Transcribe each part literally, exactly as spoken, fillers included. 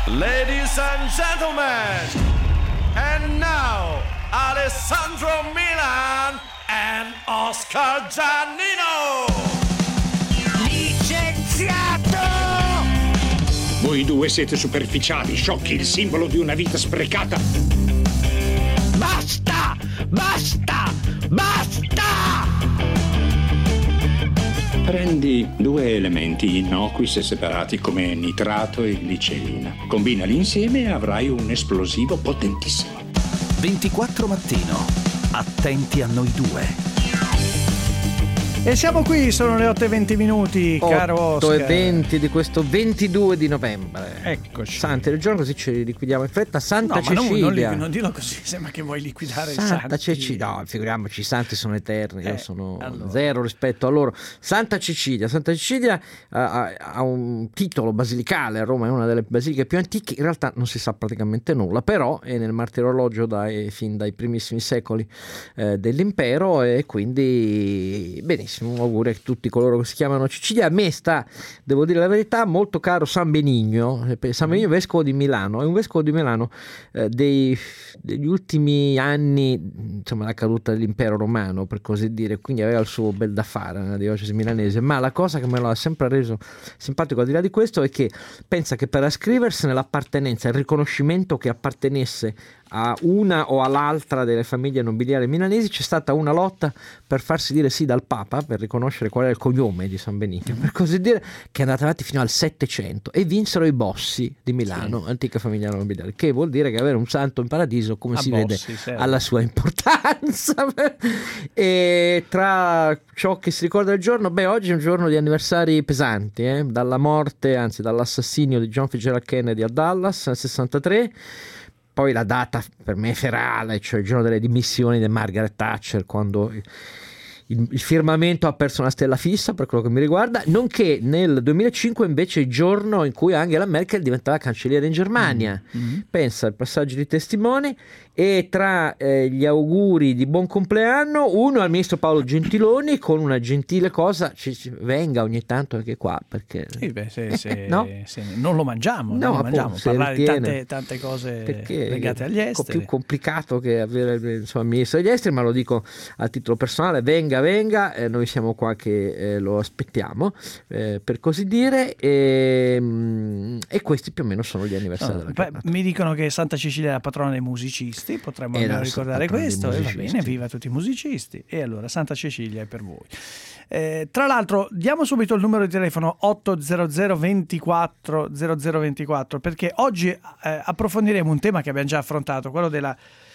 Ladies and gentlemen, and now Alessandro Milan and Oscar Giannino. Licenziato! Voi due siete superficiali, sciocchi, il simbolo di una vita sprecata. Basta! Basta! Basta! Prendi due elementi innocui se separati come nitrato e glicerina. Combinali insieme e avrai un esplosivo potentissimo. ventiquattro Mattino. Attenti a noi due. E siamo qui, sono le otto e venti minuti, caro Oscar. otto e venti di questo ventidue di novembre. Eccoci. Santi del giorno, così ci liquidiamo in fretta. Santa No, ma non, Cecilia. non, non dirlo così, sembra che vuoi liquidare Santa i santi. Cecilia, no, figuriamoci, i santi sono eterni, Eh, io sono allora. zero rispetto a loro. Santa Cecilia, Santa Cecilia ha, ha un titolo basilicale, a Roma è una delle basiliche più antiche, in realtà non si sa praticamente nulla, però è nel martirologio dai, fin dai primissimi secoli eh, dell'impero, e quindi benissimo, auguri a tutti coloro che si chiamano Cecilia. A me sta, devo dire la verità, molto caro San Benigno, San Benigno vescovo di Milano, è un vescovo di Milano eh, dei, degli ultimi anni, insomma, la caduta dell'impero romano, per così dire, quindi aveva il suo bel da fare nella diocesi milanese. Ma la cosa che me lo ha sempre reso simpatico, al di là di questo, è che pensa che per ascriversene l'appartenenza, il riconoscimento che appartenesse a una o all'altra delle famiglie nobiliari milanesi, c'è stata una lotta per farsi dire sì dal Papa, per riconoscere qual è il cognome di San Benigno, per così dire, che è andata avanti fino al settecento, e vinsero i Bossi di Milano, sì, antica famiglia nobiliare, che vuol dire che avere un santo in paradiso, come a si Bossi, vede, serve. alla sua importanza. E tra ciò che si ricorda del giorno, beh, oggi è un giorno di anniversari pesanti, eh? Dalla morte, anzi dall'assassinio di John Fitzgerald Kennedy a Dallas nel sessantatré. Poi la data per me ferale, cioè il giorno delle dimissioni di Margaret Thatcher, quando il, il firmamento ha perso una stella fissa per quello che mi riguarda, nonché nel duemilacinque invece il giorno in cui Angela Merkel diventava cancelliere in Germania. Mm-hmm. Pensa al passaggio di testimoni. E tra eh, gli auguri di buon compleanno, uno al ministro Paolo Gentiloni con una gentile cosa, ci, ci venga ogni tanto anche qua, perché sì, beh, se, se, no? se non lo mangiamo, no, non lo appunto, mangiamo, parlare di tante, tante cose legate agli esteri. È più complicato che avere, insomma, il ministro degli esteri, ma lo dico a titolo personale, venga venga, eh, noi siamo qua che eh, lo aspettiamo, eh, per così dire, e, e questi più o meno sono gli anniversari no, della giornata. Mi dicono che Santa Cecilia è la patrona dei musicisti, potremmo almeno ricordare questo, e va bene, viva tutti i musicisti. E allora Santa Cecilia è per voi. Eh, tra l'altro diamo subito il numero di telefono otto zero zero ventiquattro zero zero ventiquattro, perché oggi eh, approfondiremo un tema che abbiamo già affrontato, quello della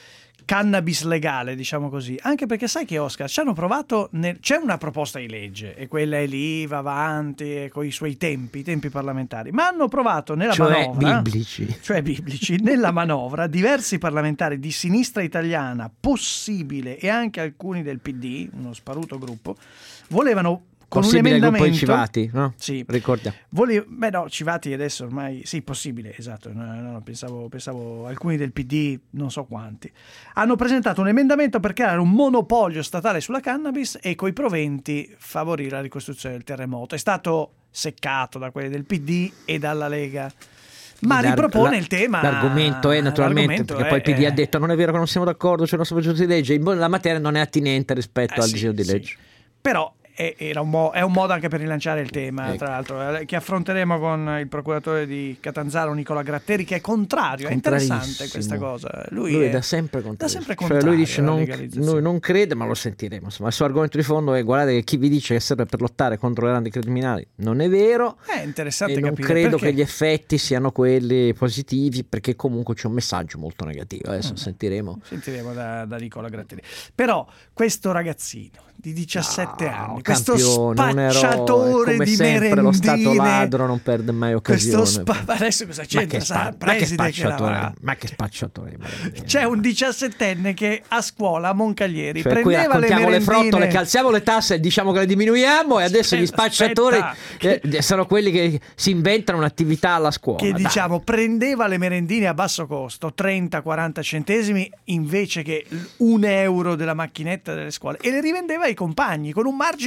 cannabis legale, diciamo così, anche perché sai che, Oscar, ci hanno provato nel... c'è una proposta di legge e quella è lì, va avanti con i suoi tempi, i tempi parlamentari, ma hanno provato nella cioè manovra biblici cioè biblici nella manovra diversi parlamentari di sinistra italiana, possibile, e anche alcuni del P D, uno sparuto gruppo, volevano con possibile un emendamento, gruppo di Civati, no? Sì. Ricordiamo. Volevo, beh no, Civati adesso ormai sì, possibile, esatto, no, no, pensavo, pensavo alcuni del P D, non so quanti. Hanno presentato un emendamento per creare un monopolio statale sulla cannabis e coi proventi favorire la ricostruzione del terremoto. È stato seccato da quelli del P D e dalla Lega. Ma ripropone la, il tema. L'argomento è naturalmente l'argomento perché è, poi il P D è... ha detto non è vero che non siamo d'accordo, c'è il nostro progetto di legge, la materia non è attinente rispetto eh, al sì, disegno di legge. Sì. Però era un mo- è un modo anche per rilanciare il tema, ecco. Tra l'altro, che affronteremo con il procuratore di Catanzaro Nicola Gratteri, che è contrario. È interessante questa cosa. Lui, lui è, è da sempre contrario. Da sempre contrario, cioè lui dice non, noi non crede, ma lo sentiremo. Insomma, il suo argomento di fondo è: guardate che chi vi dice che serve per lottare contro le grandi criminali non è vero. È interessante e non capire credo perché. che gli effetti siano quelli positivi, perché comunque c'è un messaggio molto negativo. Adesso mm. sentiremo. Sentiremo da, da Nicola Gratteri. Però questo ragazzino di diciassette no, anni, campione, questo spacciatore come di sempre, merendine, lo stato ladro non perde mai occasione. Spa- adesso cosa c'entra? Ma che, spa- ma che spacciatore, che ma che spacciatore. C'è un diciassettenne che a scuola a Moncaglieri cioè, prendeva qui raccontiamo le, le frottole, che alziamo le tasse e diciamo che le diminuiamo, e adesso gli spacciatori che... eh, sono quelli che si inventano un'attività alla scuola. Che dai. diciamo prendeva le merendine a basso costo, trenta quaranta centesimi invece che un euro della macchinetta delle scuole, e le rivendeva ai compagni con un margine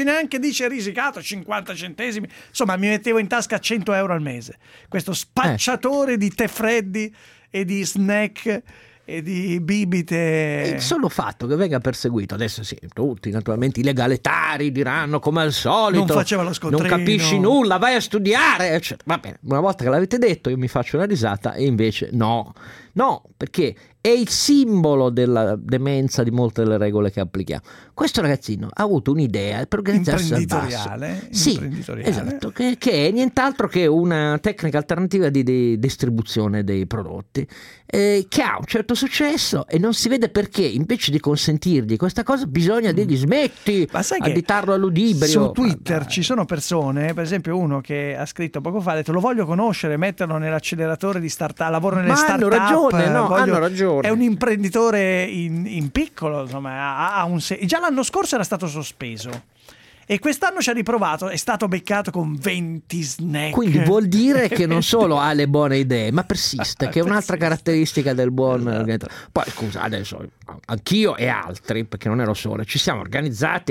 neanche dice risicato, cinquanta centesimi, insomma mi mettevo in tasca cento euro al mese. Questo spacciatore eh. di tè freddi e di snack e di bibite. Il solo fatto che venga perseguito, adesso sì, tutti naturalmente i legalitari diranno come al solito, non faceva lo scontrino, non capisci nulla, vai a studiare, eccetera. Va bene, una volta che l'avete detto io mi faccio una risata e invece no, no, perché è il simbolo della demenza di molte delle regole che applichiamo. Questo ragazzino ha avuto un'idea per organizzarsi al basso. Sì, imprenditoriale. Esatto, che, che è nient'altro che una tecnica alternativa di, di distribuzione dei prodotti, eh, che ha un certo successo e non si vede perché invece di consentirgli questa cosa bisogna dirgli smetti, additarlo all'udibrio. Su Twitter ah, ci sono persone, per esempio uno che ha scritto poco fa, ha detto lo voglio conoscere, metterlo nell'acceleratore di startup, lavoro nelle Ma startup. Hanno ragione, no, voglio... hanno ragione. È un imprenditore in, in piccolo, insomma, ha, ha un se... già l'anno scorso era stato sospeso e quest'anno ci ha riprovato, è stato beccato con venti snack. Quindi vuol dire che non solo ha le buone idee, ma persiste, che è un'altra caratteristica del buon esatto. Poi scusa, adesso anch'io e altri, perché non ero solo, ci siamo organizzati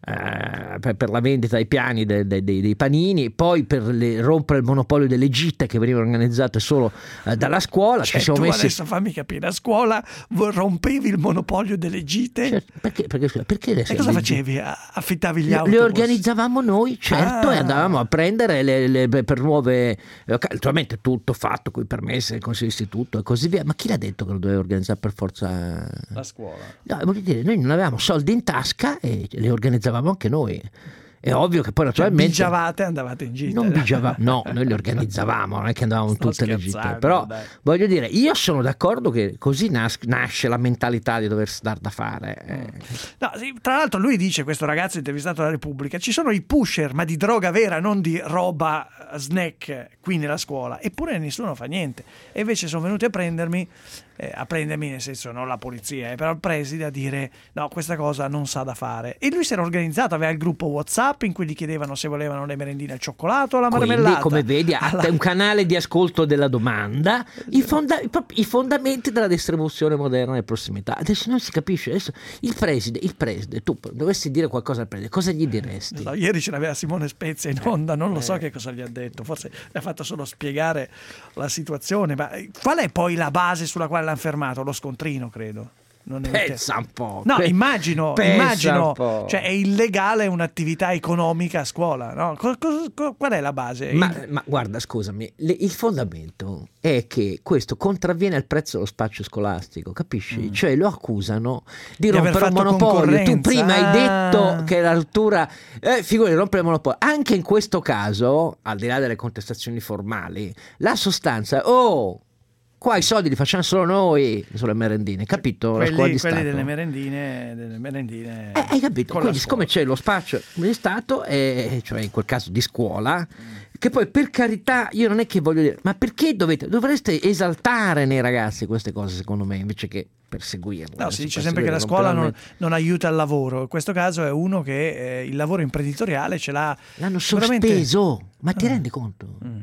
eh, per, per la vendita ai piani dei, dei, dei panini, poi per le, rompere il monopolio delle gite che venivano organizzate solo eh, dalla scuola. Cioè, ci siamo tu messi... adesso fammi capire, a scuola rompevi il monopolio delle gite? Cioè, perché, perché, perché e cosa facevi? Affittavi gli autobus? Le organizzavamo noi, certo, ah. e andavamo a prendere le, le, per nuove, naturalmente tutto fatto con i permessi del Consiglio d'Istituto e così via. Ma chi l'ha detto che lo doveva organizzare per forza la scuola? No, voglio dire, noi non avevamo soldi in tasca e le organizzavamo anche noi. È ovvio che poi naturalmente cioè, bigiavate e andavate in gita. Non bigiavamo, no, noi le organizzavamo, non è che andavamo in tutte le gite. Però dai. Voglio dire, io sono d'accordo che così nas- nasce la mentalità di dover dar da fare. No, sì, tra l'altro lui dice, questo ragazzo intervistato alla Repubblica, ci sono i pusher, ma di droga vera, non di roba snack qui nella scuola, eppure nessuno fa niente. E invece sono venuti a prendermi Eh, a prendermi, nel senso non la polizia, eh, però il preside, a dire no, questa cosa non sa da fare. E lui si era organizzato, aveva il gruppo WhatsApp in cui gli chiedevano se volevano le merendine al cioccolato o la marmellata. Quindi, come vedi, ha alla... un canale di ascolto della domanda, i, fonda- i fondamenti della distribuzione moderna e prossimità. Adesso non si capisce. Adesso il preside, il preside, tu dovessi dire qualcosa al preside, cosa gli diresti? No, ieri ce l'aveva Simone Spezia in onda, non lo so che cosa gli ha detto, forse gli ha fatto solo spiegare la situazione. Ma qual è poi la base sulla quale l'hanno fermato? Lo scontrino, credo. Non è pensa un po'. No, pe- immagino, immagino cioè è illegale un'attività economica a scuola, no? Co- co- qual è la base? Ma, ma guarda, scusami, le, il fondamento è che questo contravviene al prezzo dello spazio scolastico, capisci? Mm. Cioè lo accusano di, di rompere un monopolio. Tu prima ah. hai detto che la rottura eh, figura di rompere il monopolio. Anche in questo caso, al di là delle contestazioni formali, la sostanza oh qua i soldi li facciamo solo noi sulle merendine, capito? Quelli, la scuola di quelli Stato. delle merendine, delle merendine eh, hai capito? Quindi siccome c'è lo spazio di Stato, eh, cioè in quel caso di scuola, mm. che poi per carità io non è che voglio dire, ma perché dovete, dovreste esaltare nei ragazzi queste cose secondo me invece che perseguirle. No, si dice sempre che la scuola non, non aiuta al lavoro. In questo caso è uno che eh, il lavoro imprenditoriale ce l'ha. L'hanno sospeso, ma ti ah. rendi conto? Mm.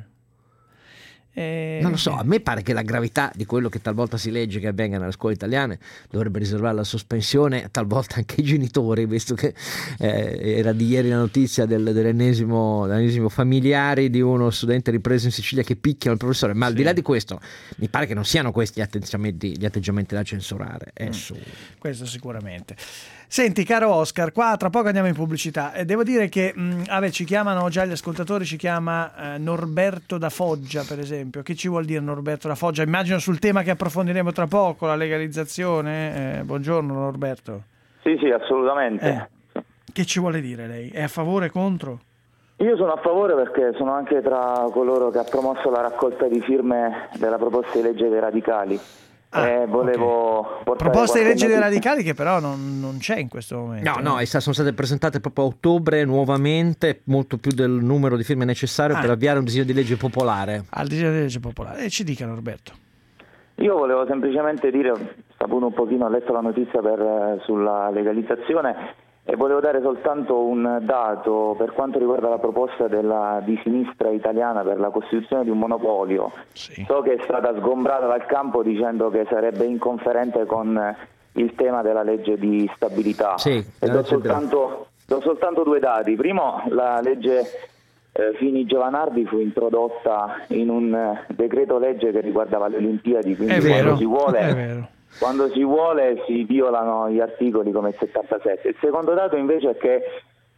Eh, non lo so, a me pare che la gravità di quello che talvolta si legge che avvenga nelle scuole italiane dovrebbe riservare la sospensione talvolta anche ai genitori, visto che eh, era di ieri la notizia del, dell'ennesimo, dell'ennesimo familiare di uno studente ripreso in Sicilia che picchiano il professore, ma al sì. di là di questo mi pare che non siano questi gli atteggiamenti, gli atteggiamenti da censurare. È mm. su. Questo sicuramente. Senti, caro Oscar, qua tra poco andiamo in pubblicità e devo dire che mh, vabbè, ci chiamano già gli ascoltatori, ci chiama eh, Norberto da Foggia, per esempio. Che ci vuol dire Norberto da Foggia? Immagino sul tema che approfondiremo tra poco, la legalizzazione. Eh, buongiorno Norberto. Sì, sì, assolutamente. Eh, che ci vuole dire lei? È a favore o contro? Io sono a favore perché sono anche tra coloro che ha promosso la raccolta di firme della proposta di legge dei radicali. Ah, eh, volevo okay. Proposta di legge dei radicali che però non, non c'è in questo momento. No, no, sono state presentate proprio a ottobre nuovamente, molto più del numero di firme necessario ah. per avviare un disegno di legge popolare. Al disegno di legge popolare. E ci dica Norberto. Io volevo semplicemente dire, saputo un pochino, ho letto la notizia per, sulla legalizzazione e volevo dare soltanto un dato per quanto riguarda la proposta della, di sinistra italiana per la costituzione di un monopolio. Sì. So che è stata sgombrata dal campo dicendo che sarebbe inconferente con il tema della legge di stabilità. Sì, e do soltanto do soltanto due dati. Primo, la legge eh, Fini-Giovanardi fu introdotta in un eh, decreto legge che riguardava le Olimpiadi, quindi è quando vero, si vuole è vero. quando si vuole si violano gli articoli come il settantasette. Il secondo dato invece è che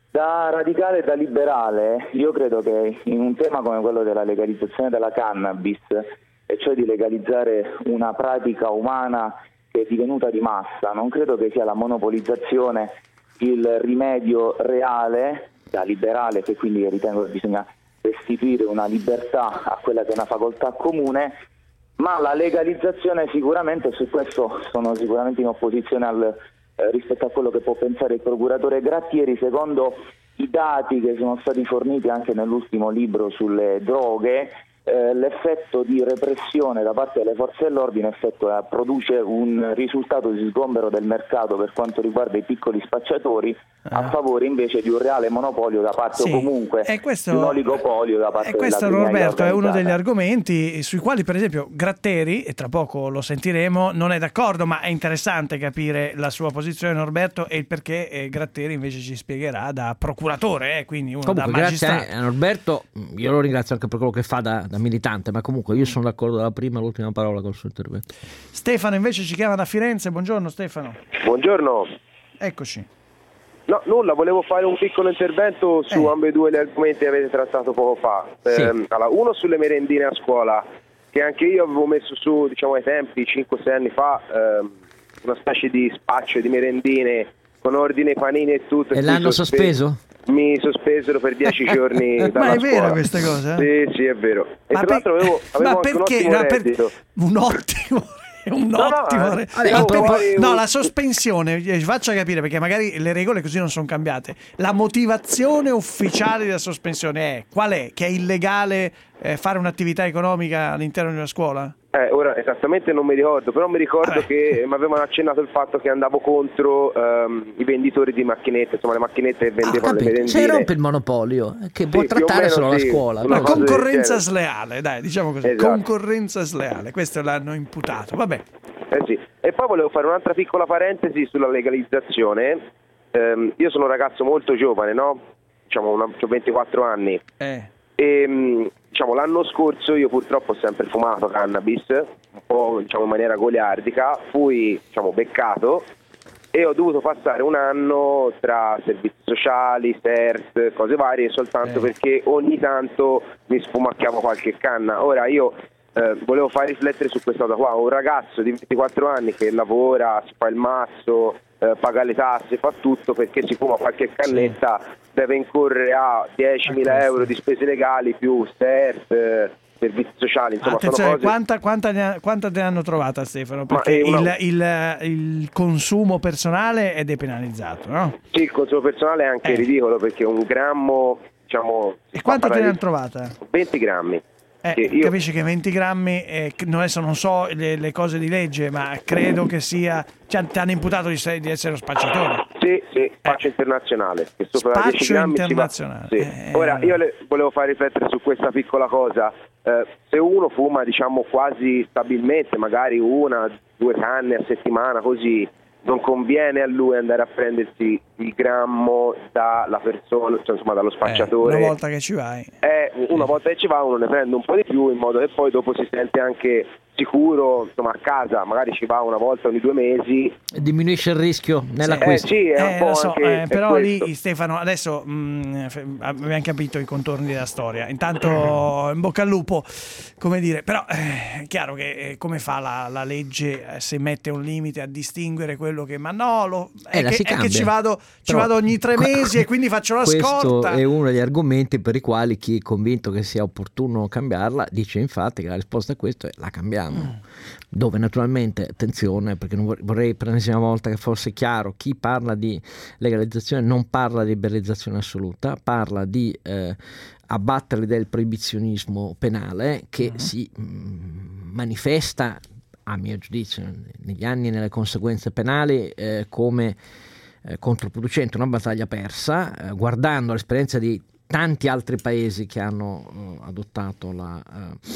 da radicale e da liberale io credo che in un tema come quello della legalizzazione della cannabis, e cioè di legalizzare una pratica umana che è divenuta di massa, non credo che sia la monopolizzazione il rimedio reale, da liberale, che quindi ritengo che bisogna restituire una libertà a quella che è una facoltà comune, ma la legalizzazione sicuramente, su questo sono sicuramente in opposizione al, eh, rispetto a quello che può pensare il procuratore Grattieri. Secondo i dati che sono stati forniti anche nell'ultimo libro sulle droghe, eh, l'effetto di repressione da parte delle forze dell'ordine effetto, eh, produce un risultato di sgombero del mercato per quanto riguarda i piccoli spacciatori, a Ah. favore invece di un reale monopolio da parte, Sì, o comunque e questo- di un oligopolio da parte E della questo, criminalità Norberto, è uno degli organizzata. argomenti sui quali, per esempio, Gratteri, e tra poco lo sentiremo, non è d'accordo, ma è interessante capire la sua posizione, Norberto, e il perché eh, Gratteri invece ci spiegherà da procuratore, eh, quindi uno Comunque, da grazie magistrato. a Norberto, io lo ringrazio anche per quello che fa da, da militante, ma comunque io sono d'accordo dalla prima all'ultima parola col suo intervento. Stefano invece ci chiama da Firenze. Buongiorno Stefano. Buongiorno. Eccoci. No, nulla, volevo fare un piccolo intervento su Eh. ambedue gli argomenti che avete trattato poco fa. Sì. Ehm, allora, uno sulle merendine a scuola, che anche io avevo messo su, diciamo ai tempi, cinque sei anni fa, ehm, una specie di spaccio di merendine con ordine panini e tutto. E mi l'hanno sospe- sospeso? Mi sospesero per dieci giorni dalla Ma è scuola. vera questa cosa? Sì, sì, è vero. E Ma tra per- l'altro avevo, avevo ma anche perché? un ottimo Ma per- reddito. Un ottimo un No, no, ottimo eh. re- Vabbè, Ma io per- poi- no, la sospensione, eh, faccia capire, perché magari le regole così non sono cambiate. La motivazione ufficiale della sospensione è qual è? Che è illegale eh, fare un'attività economica all'interno di una scuola? Eh, ora esattamente non mi ricordo, però mi ricordo Vabbè. che mi avevano accennato il fatto che andavo contro ehm, i venditori di macchinette, insomma le macchinette che vendevano Ah, le capito. merendine. Se rompe il monopolio, eh, che può Sì, più o trattare meno solo sì. la scuola. Una La no? cosa del concorrenza genere. sleale, dai, diciamo così. Esatto. Concorrenza sleale, questo l'hanno imputato. Vabbè. Eh sì. E poi volevo fare un'altra piccola parentesi sulla legalizzazione. Ehm, io sono un ragazzo molto giovane, no? Diciamo, una, ho ventiquattro anni. Eh. E mh, diciamo, l'anno scorso io purtroppo ho sempre fumato cannabis, un po' diciamo, in maniera goliardica, fui diciamo, beccato e ho dovuto passare un anno tra servizi sociali, S E R S, cose varie, soltanto Eh. perché ogni tanto mi sfumacchiavo qualche canna. Ora io eh, volevo far riflettere su questa cosa qua, un ragazzo di ventiquattro anni che lavora, si fa il mazzo, eh, paga le tasse, fa tutto, perché si fuma qualche cannetta deve incorrere a diecimila euro di spese legali più S E R S, eh, servizi sociali, insomma sono Attenzione, cose... quanta, quanta, ne ha- quanta te ne hanno trovata, Stefano? Ma Perché è una- il, il- il consumo personale è depenalizzato, no? Sì, il consumo personale è anche Eh. ridicolo, perché un grammo, diciamo... E quanta te ne hanno hanno trovata? venti grammi. Eh, Che io- Capisci che venti grammi, eh, che non, adesso non so le, le cose di legge, ma credo che sia... Cioè, ti hanno imputato di, sei- di essere uno spacciatore. Sì, sì, spaccio internazionale, che sopra Spaccio dieci grammi si va- internazionale. sì. Eh, Ora, allora. io le volevo fare riflettere su questa piccola cosa. Eh, se uno fuma, diciamo, quasi stabilmente, magari una, due canne a settimana, così, non conviene a lui andare a prendersi il grammo dalla persona, cioè, insomma, dallo Eh, spacciatore. una volta che ci vai. Eh, una volta che ci va uno ne prende un po' di più, in modo che poi dopo si sente anche sicuro, insomma, a casa, magari ci va una volta ogni due mesi. Diminuisce il rischio Eh nell'acquisto. sì, è un Eh, po' lo so, anche eh, è però questo. lì Stefano adesso mh, f- abbiamo capito i contorni della storia. Intanto in bocca al lupo, come dire, però eh, è chiaro che eh, come fa la, la legge eh, se mette un limite a distinguere quello che ma no, lo, è, Eh, la che, si è che cambia. ci vado ci Però vado ogni tre qua- mesi e quindi faccio la questo scorta. è uno degli argomenti per i quali chi è convinto che sia opportuno cambiarla dice infatti che la risposta a questo è la cambiamo. Mm. Dove naturalmente, attenzione, perché non vor- vorrei per l'ennesima volta che fosse chiaro, chi parla di legalizzazione non parla di liberalizzazione assoluta, parla di eh, abbattere del proibizionismo penale che Mm. si mh, manifesta, a mio giudizio, negli anni e nelle conseguenze penali eh, come eh, controproducente, una battaglia persa, eh, guardando l'esperienza di tanti altri paesi che hanno eh, adottato la, eh,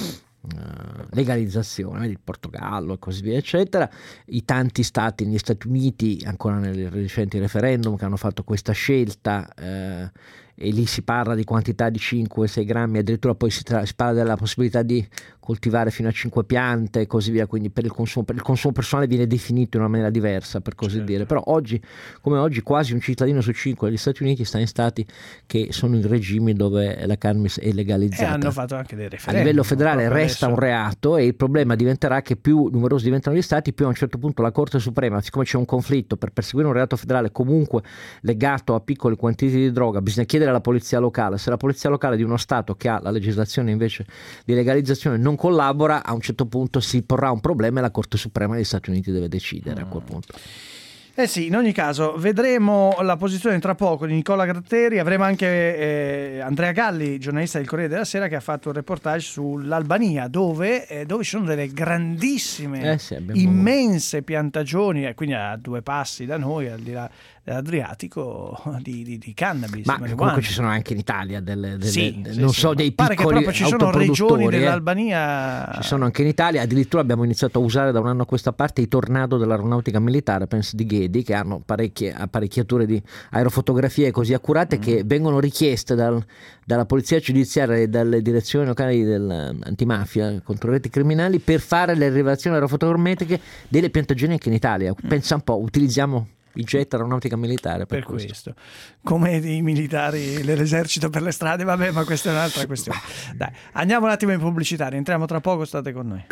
uh, legalizzazione, vedi, il Portogallo e così via eccetera, i tanti stati negli Stati Uniti ancora nei recenti referendum che hanno fatto questa scelta, eh, e lì si parla di quantità di cinque sei grammi, addirittura poi si, tra, si parla della possibilità di coltivare fino a cinque piante e così via, quindi per il consumo, per il consumo personale viene definito in una maniera diversa, per così certo. dire, però oggi come oggi quasi un cittadino su cinque degli Stati Uniti sta in stati che sono in regimi dove la cannabis è legalizzata, e hanno fatto anche dei referendum. A livello federale resta adesso. un reato, e il problema diventerà che più numerosi diventano gli stati, più a un certo punto la Corte Suprema, siccome c'è un conflitto per perseguire un reato federale comunque legato a piccoli quantitati di droga, bisogna chiedere alla polizia locale. Se la polizia locale di uno stato che ha la legislazione invece di legalizzazione non collabora, a un certo punto si porrà un problema e la Corte Suprema degli Stati Uniti deve decidere a quel punto. Eh sì, in ogni caso vedremo la posizione tra poco di Nicola Gratteri, avremo anche eh, Andrea Galli, giornalista del Corriere della Sera, che ha fatto un reportage sull'Albania, dove, eh, dove ci sono delle grandissime, eh sì, abbiamo... immense piantagioni, e quindi a due passi da noi, al di là dell'Adriatico, di, di, di cannabis. Ma comunque ci sono anche in Italia delle, delle sì, delle, sì, non sì, so, dei pare piccoli che proprio ci sono regioni dell'Albania. Eh. Ci sono anche in Italia, addirittura abbiamo iniziato a usare da un anno a questa parte i Tornado dell'aeronautica militare, penso di Ghedi, che hanno parecchie apparecchiature di aerofotografie così accurate mm. che vengono richieste dal, dalla polizia giudiziaria e dalle direzioni locali dell'antimafia contro reti criminali per fare le rilevazioni aerofotogrametriche delle piantagioni anche in Italia. Pensa un po', utilizziamo i jet aeronautica militare per, per questo. questo Come i militari dell'esercito per le strade, vabbè, ma questa è un'altra questione. Dai, andiamo un attimo in pubblicità, rientriamo tra poco, state con noi.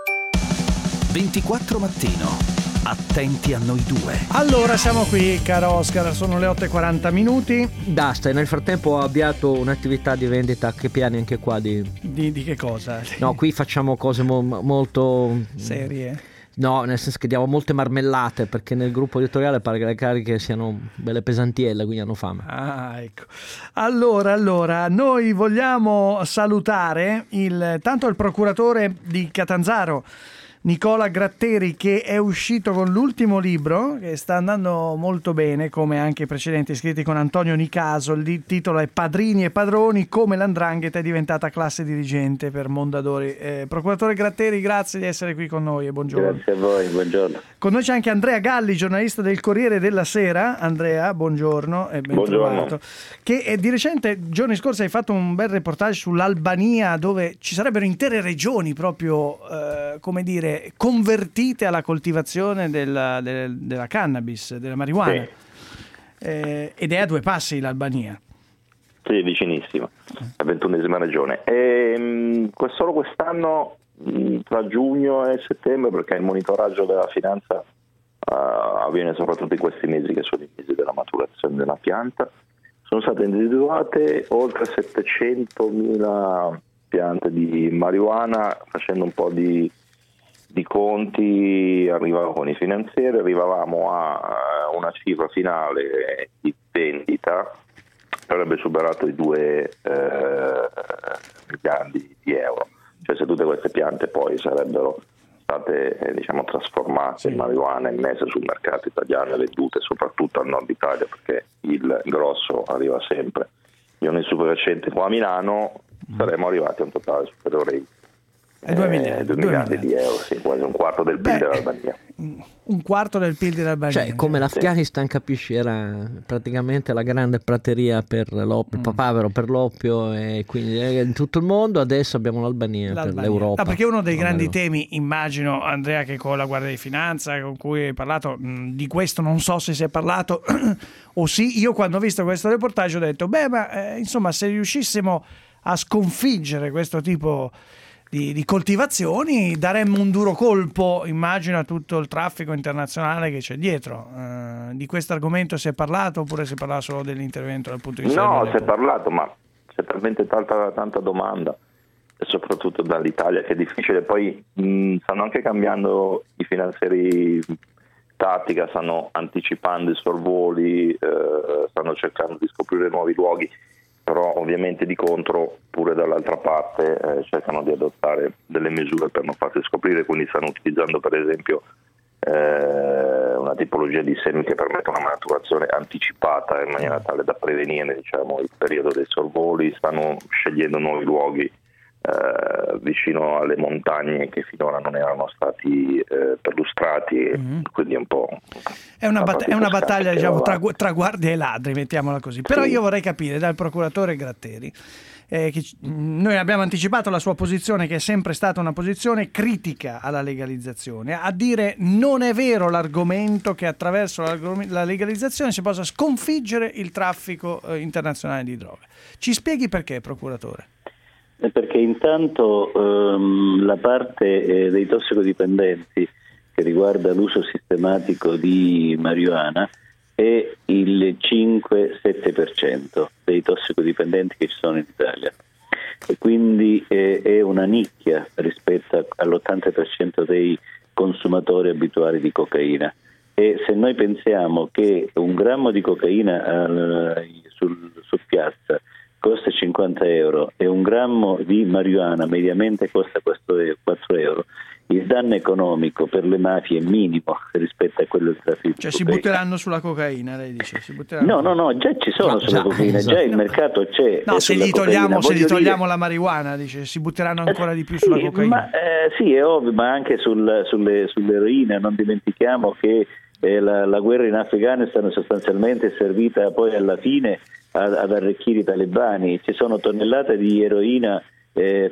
ventiquattro Mattino, attenti a noi due. Allora siamo qui, caro Oscar, sono le otto e quaranta minuti. Basta, e nel frattempo ho avviato un'attività di vendita, che piani anche qua di... Di, di che cosa? No, qui facciamo cose mo- molto... serie? No, nel senso che diamo molte marmellate, perché nel gruppo editoriale pare che le cariche siano belle pesantielle, quindi hanno fame. Ah, ecco. Allora, allora, noi vogliamo salutare il, tanto il procuratore di Catanzaro, Nicola Gratteri, che è uscito con l'ultimo libro, che sta andando molto bene, come anche i precedenti scritti con Antonio Nicaso. Il titolo è Padrini e padroni, come l'Andrangheta è diventata classe dirigente per Mondadori. Eh, procuratore Gratteri, grazie di essere qui con noi e buongiorno. Grazie a voi, buongiorno. Con noi c'è anche Andrea Galli, giornalista del Corriere della Sera. Andrea, buongiorno e ben buongiorno. trovato. Che eh, di recente, giorni scorsi, hai fatto un bel reportage sull'Albania, dove ci sarebbero intere regioni proprio, eh, come dire, convertite alla coltivazione della, della, della cannabis, della marijuana. Sì. Eh, ed è a due passi l'Albania. Sì, vicinissima, la ventunesima regione. E, mh, solo quest'anno, mh, tra giugno e settembre, perché il monitoraggio della finanza uh, avviene soprattutto in questi mesi, che sono i mesi della maturazione della pianta, sono state individuate oltre settecentomila piante di marijuana. Facendo un po' di di conti, arrivavamo con i finanzieri, arrivavamo a una cifra finale di vendita che avrebbe superato i due eh, miliardi di euro. Cioè, se tutte queste piante poi sarebbero state eh, diciamo trasformate sì. in marijuana e messe sul mercato italiano e vendute soprattutto al nord Italia, perché il grosso arriva sempre. Io nel super recente qua a Milano saremmo arrivati a un totale superiore ai Eh, due miliardi, eh, due miliardi di euro, sì, quasi un quarto del P I L dell'Albania. Un quarto del P I L dell'Albania. Cioè, come l'Afghanistan, capisci, era praticamente la grande prateria per l'oppio, mm. papavero per l'oppio, e quindi in tutto il mondo. Adesso abbiamo l'Albania, l'Albania. per l'Europa. No, perché uno dei grandi temi, immagino, Andrea, che con la Guardia di Finanza con cui hai parlato, mh, di questo non so se si è parlato o sì, io quando ho visto questo reportage ho detto, beh, ma eh, insomma, se riuscissimo a sconfiggere questo tipo Di, di coltivazioni, daremmo un duro colpo, immagino, a tutto il traffico internazionale che c'è dietro. Uh, di questo argomento si è parlato, oppure si parla solo dell'intervento dal punto di vista? No, si è parlato, ma c'è talmente tanta, tanta domanda, e soprattutto dall'Italia, che è difficile. Poi mh, stanno anche cambiando i finanzieri tattica, stanno anticipando i sorvoli, eh, stanno cercando di scoprire nuovi luoghi, però ovviamente di contro pure dall'altra parte eh, cercano di adottare delle misure per non farsi scoprire, quindi stanno utilizzando per esempio eh, una tipologia di semi che permette una maturazione anticipata in maniera tale da prevenire, diciamo, il periodo dei sorvoli. Stanno scegliendo nuovi luoghi eh, vicino alle montagne che finora non erano stati eh, perlustrati, mm-hmm. quindi un po'... È una, bat- è una battaglia, diciamo, tra, tra guardie e ladri, mettiamola così. Però sì. Io vorrei capire dal procuratore Gratteri, eh, che noi abbiamo anticipato la sua posizione, che è sempre stata una posizione critica alla legalizzazione, a dire non è vero l'argomento che attraverso la legalizzazione si possa sconfiggere il traffico eh, internazionale di droga. Ci spieghi perché, procuratore? Perché intanto ehm, la parte eh, dei tossicodipendenti che riguarda l'uso sistematico di marijuana è il cinque sette per cento dei tossicodipendenti che ci sono in Italia, e quindi eh, è una nicchia rispetto all'ottanta per cento dei consumatori abituali di cocaina. E se noi pensiamo che un grammo di cocaina eh, sul, su piazza costa cinquanta euro e un grammo di marijuana mediamente costa quattro euro, il danno economico per le mafie è minimo rispetto a quello del traffico. Cioè si butteranno sulla cocaina, lei dice? Si butteranno... No, no, no, già ci sono no, sulla già, cocaina, esatto. Già il mercato c'è. No, se gli togliamo, se gli togliamo dire... la marijuana, dice, si butteranno ancora di più sulla sì, cocaina. Ma, eh, sì, è ovvio, ma anche sul, sulle, sull'eroina, non dimentichiamo che eh, la, la guerra in Afghanistan sostanzialmente è servita poi alla fine ad, ad arricchire i talebani. Ci sono tonnellate di eroina eh,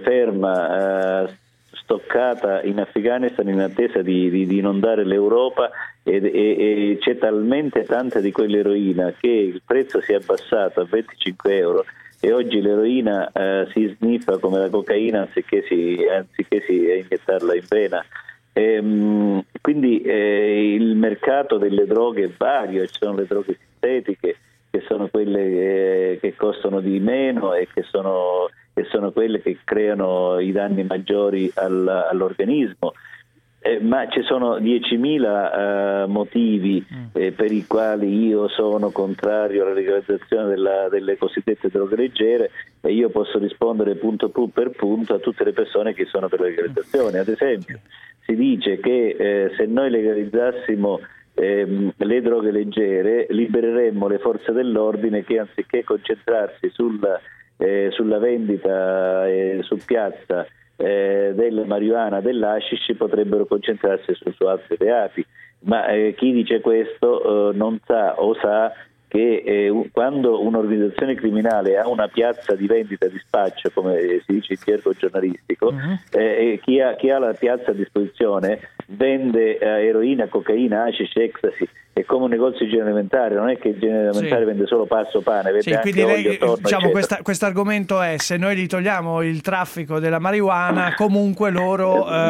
ferma, eh, stoccata in Afghanistan in attesa di, di, di inondare l'Europa, e, e, e c'è talmente tanta di quell'eroina che il prezzo si è abbassato a venticinque euro e oggi l'eroina eh, si sniffa come la cocaina anziché si, anziché si iniettarla in vena. E, mh, quindi eh, il mercato delle droghe è vario, ci sono le droghe sintetiche che sono quelle eh, che costano di meno e che sono che sono quelle che creano i danni maggiori al, all'organismo, eh, ma ci sono diecimila uh, motivi eh, per i quali io sono contrario alla legalizzazione della, delle cosiddette droghe leggere, e io posso rispondere punto per punto a tutte le persone che sono per la legalizzazione. Ad esempio, si dice che eh, se noi legalizzassimo ehm, le droghe leggere libereremmo le forze dell'ordine che anziché concentrarsi sul Eh, sulla vendita eh, su piazza eh, della marijuana, dell'hashish, potrebbero concentrarsi su, su altri reati. Ma eh, chi dice questo eh, non sa o sa che eh, quando un'organizzazione criminale ha una piazza di vendita di spaccio, come si dice in gergo giornalistico, uh-huh. eh, chi, ha, chi ha la piazza a disposizione vende eh, eroina, cocaina, hashish, ecstasy. È come un negozio di genere alimentare, non è che il genere alimentare sì. vende solo pasto, pane, vende sì, anche quindi olio, lei, tonno, diciamo, questo argomento è: se noi gli togliamo il traffico della marijuana, comunque loro eh,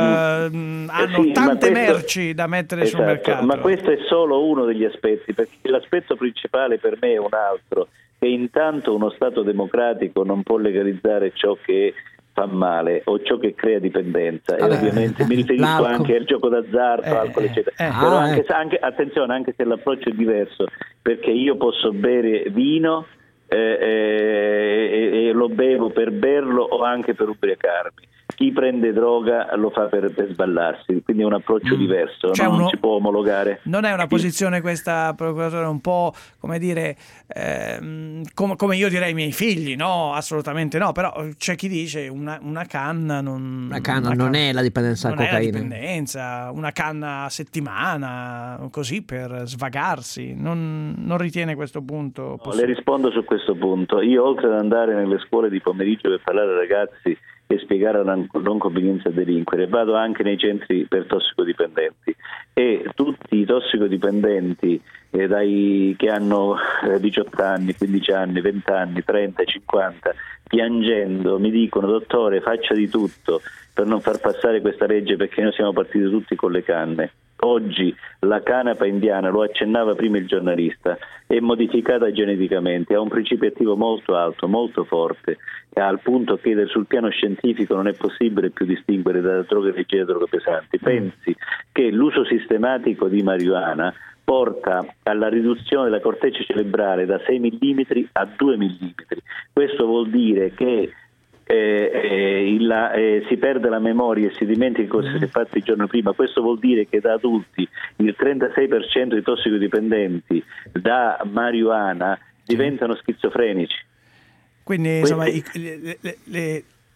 hanno sì, tante questo, merci da mettere esatto, sul mercato. Ma questo è solo uno degli aspetti, perché l'aspetto principale per me è un altro, che intanto uno Stato democratico non può legalizzare ciò che fa male o ciò che crea dipendenza. Vabbè, e ovviamente mi riferisco l'alcol. Anche al gioco d'azzardo, eh, alcol eccetera. Eh, Però ah, anche, eh. anche, attenzione, anche se l'approccio è diverso, perché io posso bere vino eh, eh, e, e lo bevo per berlo o anche per ubriacarmi. Chi prende droga lo fa per, per sballarsi, quindi è un approccio mm. diverso, cioè no? uno, non si può omologare. Non è una posizione questa, procuratore, un po' come dire, ehm, com- come io direi ai miei figli, no? Assolutamente no, però c'è chi dice una, una canna non... Una canna una non canna, è la dipendenza da cocaina. Non è la dipendenza, una canna a settimana, così per svagarsi, non, non ritiene questo punto possibile? No, le rispondo su questo punto. Io, oltre ad andare nelle scuole di pomeriggio per parlare ai ragazzi e spiegare la non convenienza a delinquere, vado anche nei centri per tossicodipendenti, e tutti i tossicodipendenti eh, dai, che hanno eh, diciotto anni, quindici anni, venti anni, trenta, cinquanta, piangendo mi dicono: dottore, faccia di tutto per non far passare questa legge, perché noi siamo partiti tutti con le canne. Oggi la canapa indiana, lo accennava prima il giornalista, è modificata geneticamente, ha un principio attivo molto alto, molto forte, al punto che sul piano scientifico non è possibile più distinguere da droghe leggere e droghe pesanti. Pensi che l'uso sistematico di marijuana porta alla riduzione della corteccia cerebrale da sei millimetri a due millimetri. Questo vuol dire che Eh, eh, la, eh, si perde la memoria e si dimentica cosa si è fatto il giorno prima. Questo vuol dire che da adulti il trentasei per cento dei tossicodipendenti da marijuana diventano schizofrenici. Quindi insomma i, le, le, le,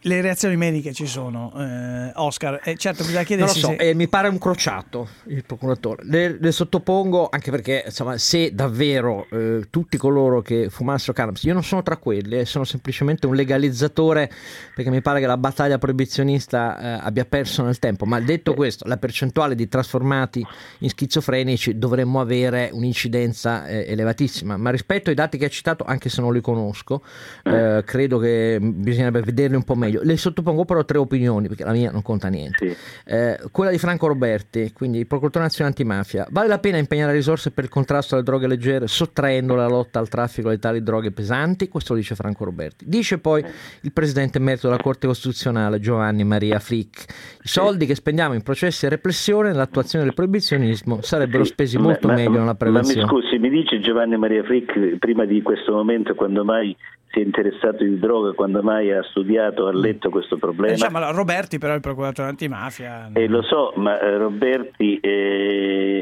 le reazioni mediche ci sono, eh, Oscar, e certo bisogna chiedersi non lo so, se... eh, mi pare un crociato il procuratore, le, le sottopongo anche perché insomma, se davvero eh, tutti coloro che fumassero cannabis, io non sono tra quelli, eh, sono semplicemente un legalizzatore, perché mi pare che la battaglia proibizionista eh, abbia perso nel tempo, ma detto questo, la percentuale di trasformati in schizofrenici dovremmo avere un'incidenza eh, elevatissima, ma rispetto ai dati che ha citato, anche se non li conosco, eh, credo che bisognerebbe vederli un po' meglio. Le sottopongo però tre opinioni, perché la mia non conta niente. Sì. Eh, quella di Franco Roberti, quindi il procuratore nazionale antimafia: vale la pena impegnare risorse per il contrasto alle droghe leggere sottraendo la lotta al traffico di tali droghe pesanti? Questo lo dice Franco Roberti. Dice poi il presidente emerito della Corte Costituzionale Giovanni Maria Flick: i soldi che spendiamo in processi e repressione nell'attuazione del proibizionismo sarebbero spesi molto ma, meglio ma, nella prevenzione. Ma mi scusi, mi dice Giovanni Maria Flick prima di questo momento quando mai si è interessato di droga, quando mai ha studiato, ha letto questo problema? Diciamo, Roberti però è il procuratore antimafia. Eh, lo so, ma eh, Roberti eh,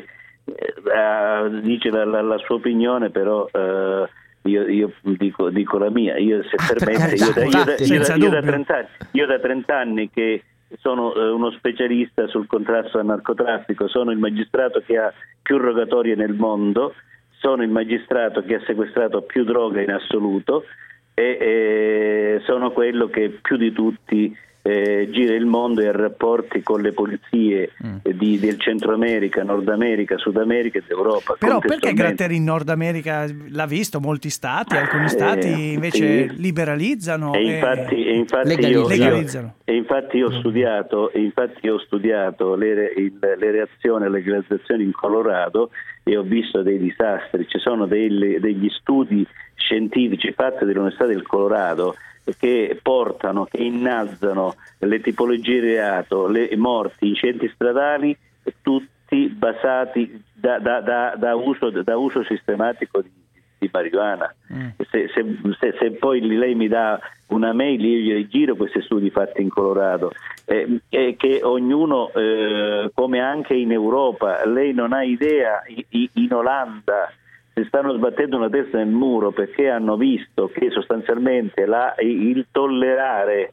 eh, dice la, la, la sua opinione, però eh, io, io dico, dico la mia. Io, se ah, permette, io da, io, da, io, da, io, da trenta anni, io da trenta anni che sono eh, uno specialista sul contrasto al narcotraffico, sono il magistrato che ha più rogatorie nel mondo, sono il magistrato che ha sequestrato più droga in assoluto e eh, sono quello che più di tutti eh, gira il mondo e ha rapporti con le polizie mm. di, del Centro America, Nord America, Sud America e d'Europa. Però perché Gratteri in Nord America l'ha visto, molti stati, alcuni stati eh, invece sì. liberalizzano e infatti, e infatti io, io, e infatti io ho studiato e infatti io ho studiato le, il, le reazioni alle legalizzazioni in Colorado e ho visto dei disastri. Ci sono dei, degli studi scientifici fatti dall'Università del Colorado che portano, che innalzano le tipologie di reato, le morti, i centri stradali, tutti basati da, da, da, da, uso, da uso sistematico di, di marijuana. Mm. Se, se, se, se poi lei mi dà una mail, io gli giro questi studi fatti in Colorado, eh, eh, che ognuno, eh, come anche in Europa, lei non ha idea, in, in Olanda si stanno sbattendo una testa nel muro perché hanno visto che sostanzialmente la, il tollerare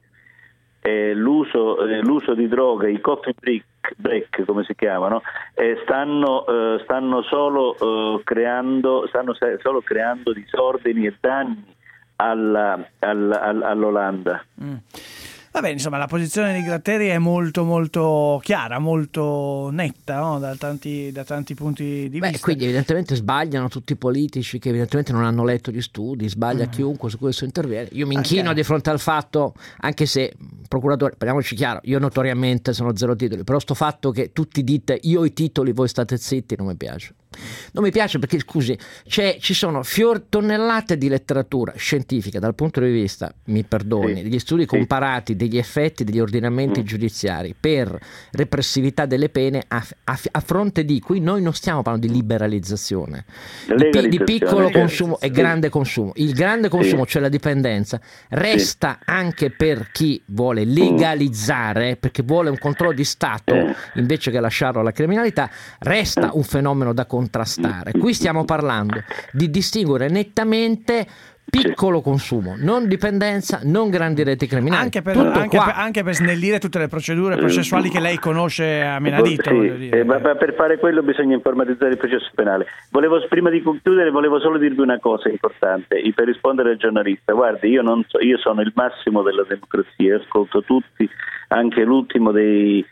eh, l'uso, eh, l'uso di droga, i coffee break, break come si chiamano, eh, stanno, eh, stanno solo eh, creando stanno solo creando disordini e danni alla, alla, all'Olanda. Mm. Vabbè, insomma, la posizione di Gratteri è molto molto chiara, molto netta, no? da, tanti, da tanti punti di Beh, vista. Quindi evidentemente sbagliano tutti i politici che evidentemente non hanno letto gli studi, sbaglia mm. chiunque su questo interviene. Io mi inchino ah, di fronte al fatto, anche se, procuratore, parliamoci chiaro, io notoriamente sono zero titoli, però sto fatto che tutti dite io ho i titoli, voi state zitti, non mi piace. Non mi piace perché, scusi, c'è, ci sono fior tonnellate di letteratura scientifica dal punto di vista, mi perdoni, sì. degli studi comparati degli effetti degli ordinamenti mm. giudiziari per repressività delle pene a, a, a fronte di cui noi non stiamo parlando di liberalizzazione, di, di piccolo consumo sì. e grande consumo. Il grande consumo, sì. cioè la dipendenza, resta sì. anche per chi vuole legalizzare, perché vuole un controllo di Stato eh. invece che lasciarlo alla criminalità, resta un fenomeno da contrastare. Qui stiamo parlando di distinguere nettamente piccolo consumo, non dipendenza, non grandi reti criminali. Anche per, anche, per, anche per snellire tutte le procedure processuali che lei conosce a menadito. Sì, eh, ma, ma per fare quello bisogna informatizzare il processo penale. Volevo, prima di concludere, volevo solo dirvi una cosa importante per rispondere al giornalista. Guardi, io, non so, io sono il massimo della democrazia, ascolto tutti, anche l'ultimo dei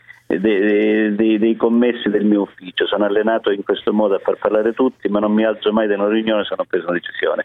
Dei, dei, dei commessi del mio ufficio. Sono allenato in questo modo a far parlare tutti, ma non mi alzo mai da una riunione se non ho preso una decisione.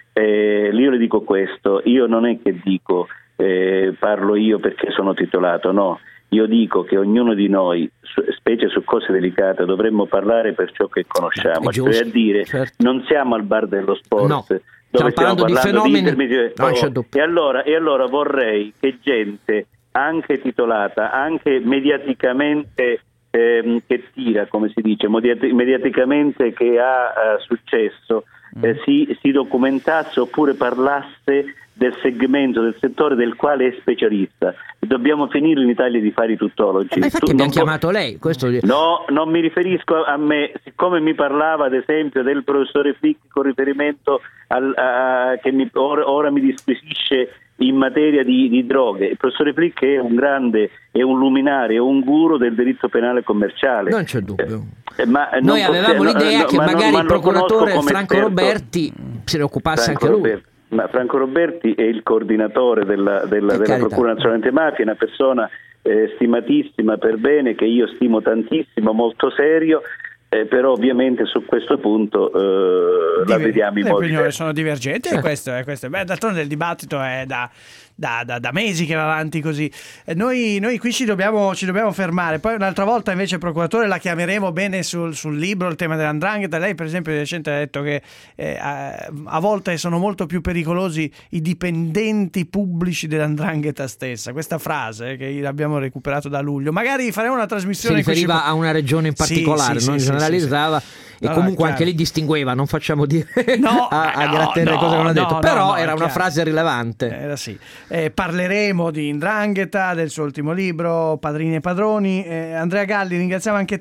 Eh, io le dico questo, io non è che dico eh, parlo io perché sono titolato, no, io dico che ognuno di noi, specie su cose delicate, dovremmo parlare per ciò che conosciamo, cioè a dire certo. non siamo al bar dello sport, no. dove stiamo parlando di fenomeni di no, e, allora, e allora vorrei che gente anche titolata, anche mediaticamente ehm, che tira, come si dice, mediati- mediaticamente che ha uh, successo, mm. eh, si, si documentasse oppure parlasse del segmento, del settore del quale è specialista. Dobbiamo finire in Italia di fare i tuttologi. Ma infatti tu, abbiamo chiamato po- lei. Questo... No, non mi riferisco a me, siccome mi parlava ad esempio del professore Flick con riferimento al, a, che mi, ora, ora mi disquisisce in materia di, di droghe. Il professore Flick è un grande, è un luminario, è un guru del diritto penale commerciale. Non c'è dubbio. Eh, ma Noi non avevamo posso, l'idea no, che ma magari non, il procuratore Franco esperto. Roberti se ne occupasse Franco anche lui. Roberti. Ma Franco Roberti è il coordinatore della, della, della Procura Nazionale Antimafia, è una persona eh, stimatissima per bene, che io stimo tantissimo, molto serio. Eh, però ovviamente su questo punto eh, la vediamo in le modo opinioni diverso. sono divergenti e questo è questo. Beh, d'altronde il dibattito è da, da, da, da mesi che va avanti così. Eh, noi, noi qui ci dobbiamo, ci dobbiamo fermare. Poi un'altra volta invece il procuratore la chiameremo bene sul, sul libro, il tema dell'andrangheta. Lei per esempio di recente ha detto che eh, a, a volte sono molto più pericolosi i dipendenti pubblici dell'andrangheta stessa. Questa frase eh, che abbiamo recuperato da luglio. Magari faremo una trasmissione si riferiva ci... a una regione in particolare, sì, non sì, generalizzava sì, sì. E Allora, comunque chiaro. anche lì distingueva, non facciamo dire no, a, a no, Gratteri le no, cose che non ha no, detto, no, però no, era una chiaro. frase rilevante. Era sì. Eh, parleremo di Ndrangheta, del suo ultimo libro, Padrini e Padroni. Eh, Andrea Galli, ringraziamo anche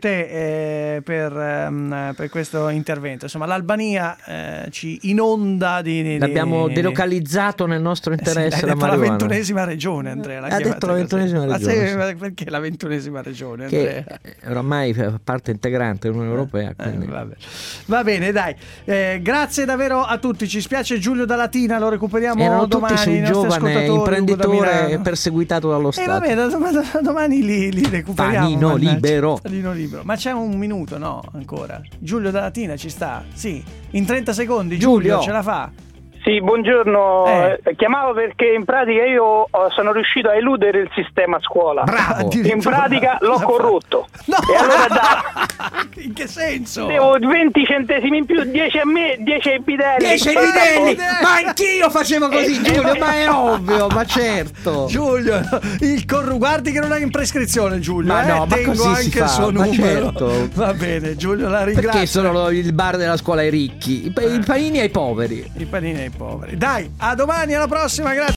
te eh, per, ehm, per questo intervento. Insomma, l'Albania eh, ci inonda di... di L'abbiamo di, delocalizzato nel nostro interesse. Eh sì, la hai detto la marijuana. ventunesima regione, Andrea. l'ha Ha detto chiamata la così. ventunesima Ma regione, sai, sì. perché la ventunesima regione, Andrea? Che oramai fa parte integrante dell'Unione Europea. Quindi. Eh, vabbè. Va bene, dai. Eh, grazie davvero a tutti. Ci spiace Giulio da Latina, lo recuperiamo Erano domani. tutti sul i nostri giovane ascoltatori, Ugo da imprenditore Milano. perseguitato dallo E Stato. eh, vabbè, da, da, da domani li, li recuperiamo. Panino mannaggia. libero. Panino libero. Ma c'è un minuto, no? Ancora. Giulio da Latina ci sta? Sì. In trenta secondi, Giulio, Giulio. ce la fa? Sì, buongiorno. Eh. Eh, chiamavo perché in pratica io oh, sono riuscito a eludere il sistema scuola. Bravo. In pratica l'ho Cosa corrotto. No! E allora da, In che senso? devo venti centesimi in più, dieci a me, dieci ai bidelli. dieci E bidelli! poi- Ma anch'io facevo così, Eh, Giulio, eh, ma è ovvio, ma certo. Giulio, il corru- guardi che non è in prescrizione, Giulio. Ma eh? no, ma Tengo così anche si il fa, suo ma numero. certo. Va bene, Giulio, la ringrazio. Perché sono il bar della scuola ai ricchi, i, pa- i panini ai poveri. I panini ai poveri. Dai, a domani, alla prossima, grazie.